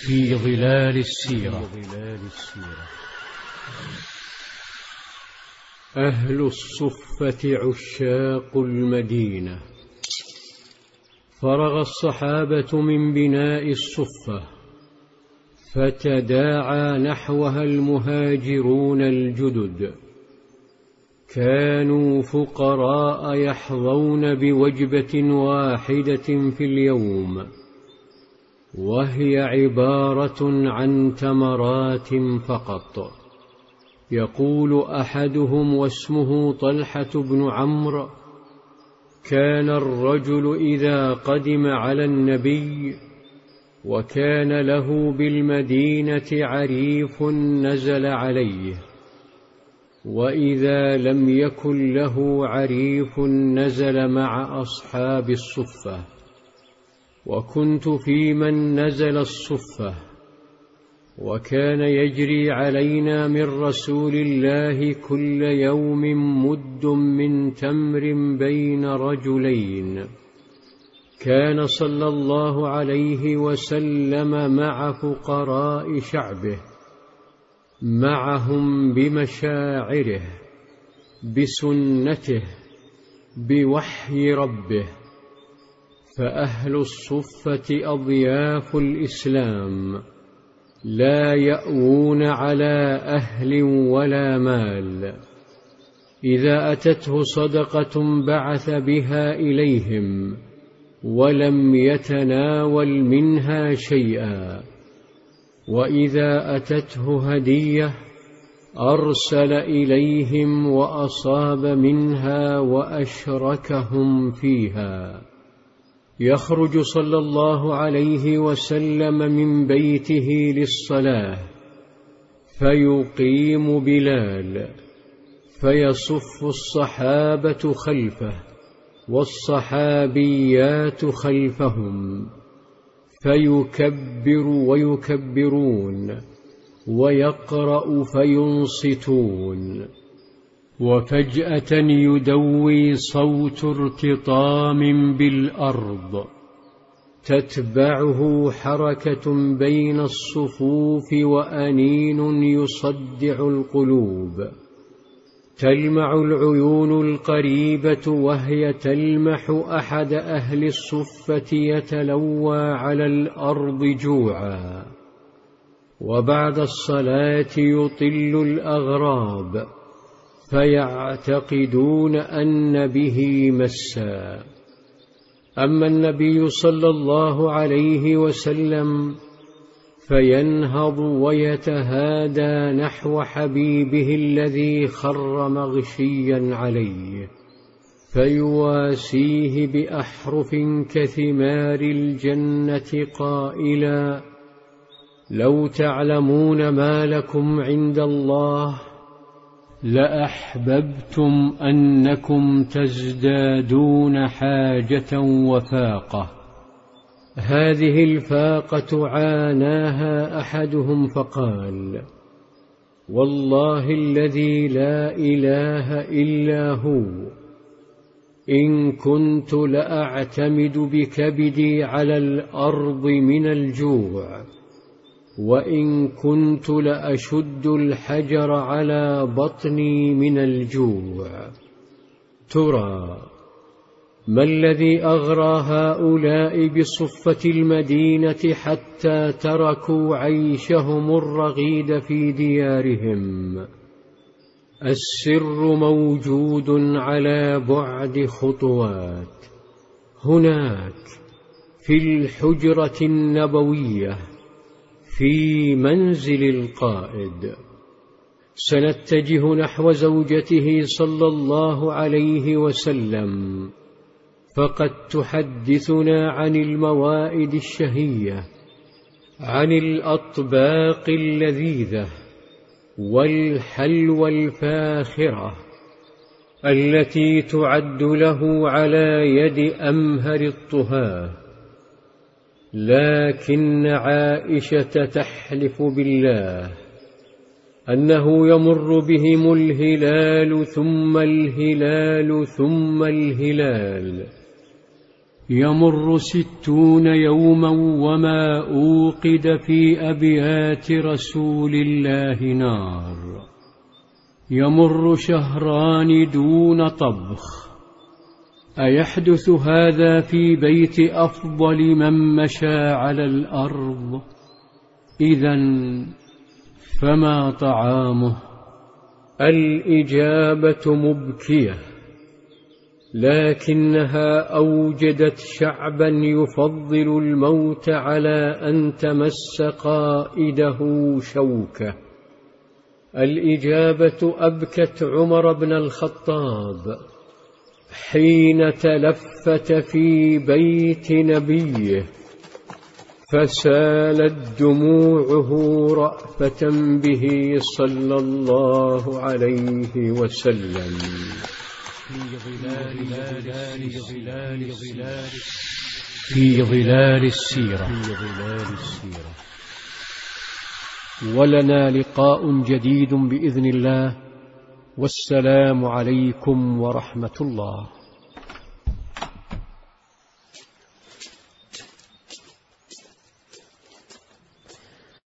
في ظلال السيرة. أهل الصفة عشاق المدينة. فرغ الصحابة من بناء الصفة، فتداعى نحوها المهاجرون الجدد. كانوا فقراء يحظون بوجبة واحدة في اليوم، وهي عبارة عن تمرات فقط. يقول أحدهم واسمه طلحة بن عمرو: كان الرجل إذا قدم على النبي وكان له بالمدينة عريف نزل عليه، وإذا لم يكن له عريف نزل مع أصحاب الصفة. وكنت في من نزل الصفة، وكان يجري علينا من رسول الله كل يوم مد من تمر بين رجلين. كان صلى الله عليه وسلم مع فقراء شعبه، معهم بمشاعره، بسنته، بوحي ربه. فأهل الصفة أضياف الإسلام، لا يأوون على أهل ولا مال. إذا أتته صدقة بعث بها إليهم، ولم يتناول منها شيئا. وإذا أتته هدية أرسل إليهم وأصاب منها وأشركهم فيها. يخرج صلى الله عليه وسلم من بيته للصلاة، فيقيم بلال، فيصف الصحابة خلفه والصحابيات خلفهم، فيكبر ويكبرون، ويقرأ فينصتون. وفجأة يدوي صوت ارتطام بالأرض، تتبعه حركة بين الصفوف وأنين يصدع القلوب. تلمع العيون القريبة وهي تلمح أحد أهل الصفة يتلوى على الأرض جوعا. وبعد الصلاة يطل الأغراب، فيعتقدون أن به مسا. أما النبي صلى الله عليه وسلم فينهض ويتهادى نحو حبيبه الذي خر مغشيا عليه، فيواسيه بأحرف كثمار الجنة قائلا: لو تعلمون ما لكم عند الله لأحببتم أنكم تزدادون حاجة وفاقة. هذه الفاقة عاناها أحدهم فقال: والله الذي لا إله إلا هو، إن كنت لأعتمد بكبدي على الأرض من الجوع، وإن كنت لأشد الحجر على بطني من الجوع. ترى ما الذي أغرى هؤلاء بصفة المدينة حتى تركوا عيشهم الرغيد في ديارهم؟ السر موجود على بعد خطوات، هناك في الحجرة النبوية، في منزل القائد. سنتجه نحو زوجته صلى الله عليه وسلم، فقد تحدثنا عن الموائد الشهية، عن الأطباق اللذيذة والحلوى الفاخرة التي تعد له على يد أمهر الطهاة. لكن عائشة تحلف بالله أنه يمر بهم الهلال ثم الهلال ثم الهلال، يمر 60 يوما وما أوقد في أبيات رسول الله نار، يمر شهران دون طبخ، أيحدث هذا في بيت أفضل من مشى على الأرض؟ إذن فما طعامه؟ الإجابة مبكية، لكنها أوجدت شعبا يفضل الموت على أن تمس قائده شوكة. الإجابة أبكت عمر بن الخطاب حين تلفت في بيت نبيه فسالت دموعه رأفة به صلى الله عليه وسلم. في ظلال السيرة. ولنا لقاء جديد بإذن الله، والسلام عليكم ورحمة الله.